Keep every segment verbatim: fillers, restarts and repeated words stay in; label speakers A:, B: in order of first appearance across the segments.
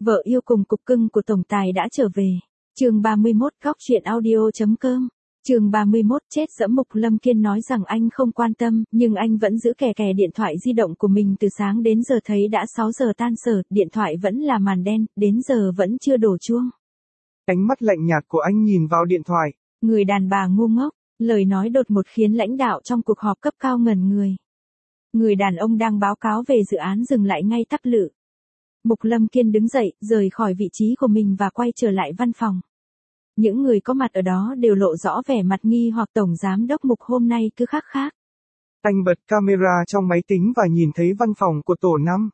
A: Vợ yêu cùng cục cưng của tổng tài đã trở về. Chương ba mươi mốt góc truyện audio.com. Chương ba mươi mốt chết dẫm. Mục Lâm Kiên nói rằng anh không quan tâm, nhưng anh vẫn giữ kè kè điện thoại di động của mình từ sáng đến giờ, thấy đã sáu giờ tan sở, điện thoại vẫn là màn đen, đến giờ vẫn chưa đổ chuông.
B: Ánh mắt lạnh nhạt của anh nhìn vào điện thoại.
A: Người đàn bà ngu ngốc, lời nói đột ngột khiến lãnh đạo trong cuộc họp cấp cao ngẩn người. Người đàn ông đang báo cáo về dự án dừng lại ngay tắp lự. Mục Lâm Kiên đứng dậy, rời khỏi vị trí của mình và quay trở lại văn phòng. Những người có mặt ở đó đều lộ rõ vẻ mặt nghi hoặc. Tổng giám đốc Mục hôm nay cứ khác khác.
B: Anh bật camera trong máy tính và nhìn thấy văn phòng của tổ năm.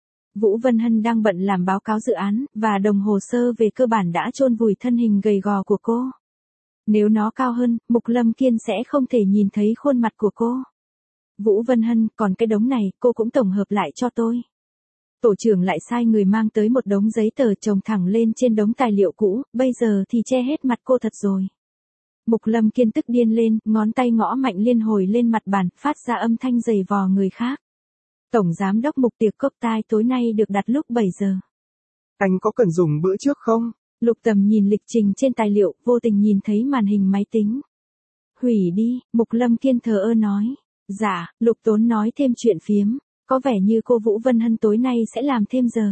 A: Vũ Vân Hân đang bận làm báo cáo dự án, và đồng hồ sơ về cơ bản đã chôn vùi thân hình gầy gò của cô. Nếu nó cao hơn, Mục Lâm Kiên sẽ không thể nhìn thấy khuôn mặt của cô. Vũ Vân Hân, còn cái đống này, cô cũng tổng hợp lại cho tôi. Tổ trưởng lại sai người mang tới một đống giấy tờ chồng thẳng lên trên đống tài liệu cũ, bây giờ thì che hết mặt cô thật rồi. Mục Lâm Kiên tức điên lên, ngón tay gõ mạnh liên hồi lên mặt bàn, phát ra âm thanh dày vò người khác. Tổng giám đốc Mục, tiệc cốc tai tối nay được đặt lúc bảy giờ.
B: Anh có cần dùng bữa trước không?
A: Lục Tầm nhìn lịch trình trên tài liệu, vô tình nhìn thấy màn hình máy tính. Hủy đi, Mục Lâm Kiên thờ ơ nói. Dạ, Lục Tốn nói thêm chuyện phiếm. Có vẻ như cô Vũ Vân Hân tối nay sẽ làm thêm giờ.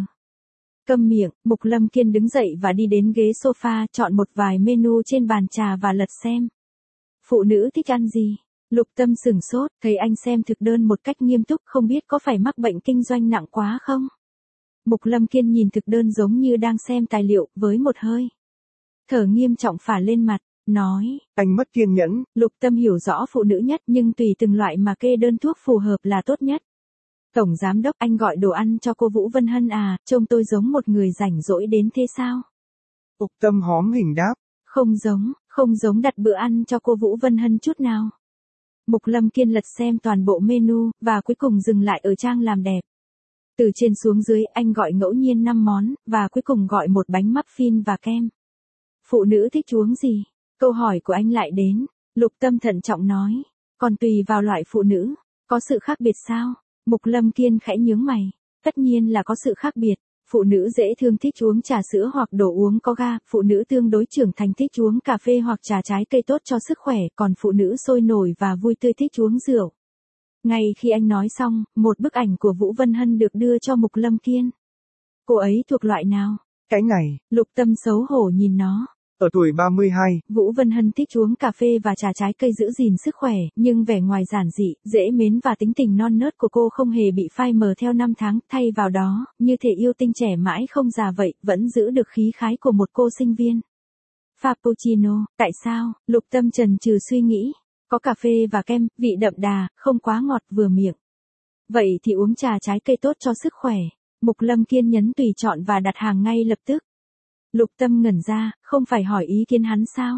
A: Câm miệng, Mục Lâm Kiên đứng dậy và đi đến ghế sofa, chọn một vài menu trên bàn trà và lật xem. Phụ nữ thích ăn gì? Lục Tâm sửng sốt, thấy anh xem thực đơn một cách nghiêm túc, không biết có phải mắc bệnh kinh doanh nặng quá không? Mục Lâm Kiên nhìn thực đơn giống như đang xem tài liệu, với một hơi thở nghiêm trọng phả lên mặt, nói.
B: Anh mất kiên nhẫn.
A: Lục Tâm hiểu rõ phụ nữ nhất, nhưng tùy từng loại mà kê đơn thuốc phù hợp là tốt nhất. Tổng giám đốc, anh gọi đồ ăn cho cô Vũ Vân Hân à, trông tôi giống một người rảnh rỗi đến thế sao?
B: Lục Tâm hóm hình đáp. Không
A: giống, không giống đặt bữa ăn cho cô Vũ Vân Hân chút nào. Mục Lâm Kiên lật xem toàn bộ menu, và cuối cùng dừng lại ở trang làm đẹp. Từ trên xuống dưới, anh gọi ngẫu nhiên năm món, và cuối cùng gọi một bánh muffin và kem. Phụ nữ thích uống gì? Câu hỏi của anh lại đến. Lục Tâm thận trọng nói. Còn tùy vào loại phụ nữ. Có sự khác biệt sao? Mục Lâm Kiên khẽ nhướng mày. Tất nhiên là có sự khác biệt. Phụ nữ dễ thương thích uống trà sữa hoặc đồ uống có ga, phụ nữ tương đối trưởng thành thích uống cà phê hoặc trà trái cây tốt cho sức khỏe, còn phụ nữ sôi nổi và vui tươi thích uống rượu. Ngay khi anh nói xong, một bức ảnh của Vũ Vân Hân được đưa cho Mục Lâm Kiên. Cô ấy thuộc loại nào?
B: Cái này.
A: Lục Tâm xấu hổ nhìn nó.
B: Ở tuổi ba mươi hai,
A: Vũ Vân Hân thích uống cà phê và trà trái cây giữ gìn sức khỏe, nhưng vẻ ngoài giản dị, dễ mến và tính tình non nớt của cô không hề bị phai mờ theo năm tháng, thay vào đó, như thể yêu tinh trẻ mãi không già vậy, vẫn giữ được khí khái của một cô sinh viên. Frappuccino, tại sao? Lục Tâm chần chừ suy nghĩ. Có cà phê và kem, vị đậm đà, không quá ngọt vừa miệng. Vậy thì uống trà trái cây tốt cho sức khỏe. Mục Lâm Kiên nhấn tùy chọn và đặt hàng ngay lập tức. Lục Tâm ngẩn ra, không phải hỏi ý kiến hắn sao?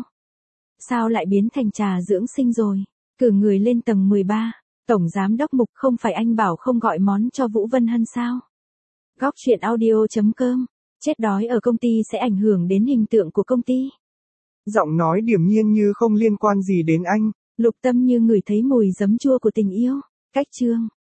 A: Sao lại biến thành trà dưỡng sinh rồi? Cử người lên tầng mười ba. Tổng giám đốc Mục, không phải anh bảo không gọi món cho Vũ Vân Hân sao? Góc truyện audio.com. Chết đói ở công ty sẽ ảnh hưởng đến hình tượng của công ty.
B: Giọng nói điềm nhiên như không liên quan gì đến anh.
A: Lục Tâm như ngửi thấy mùi giấm chua của tình yêu. Cách chương.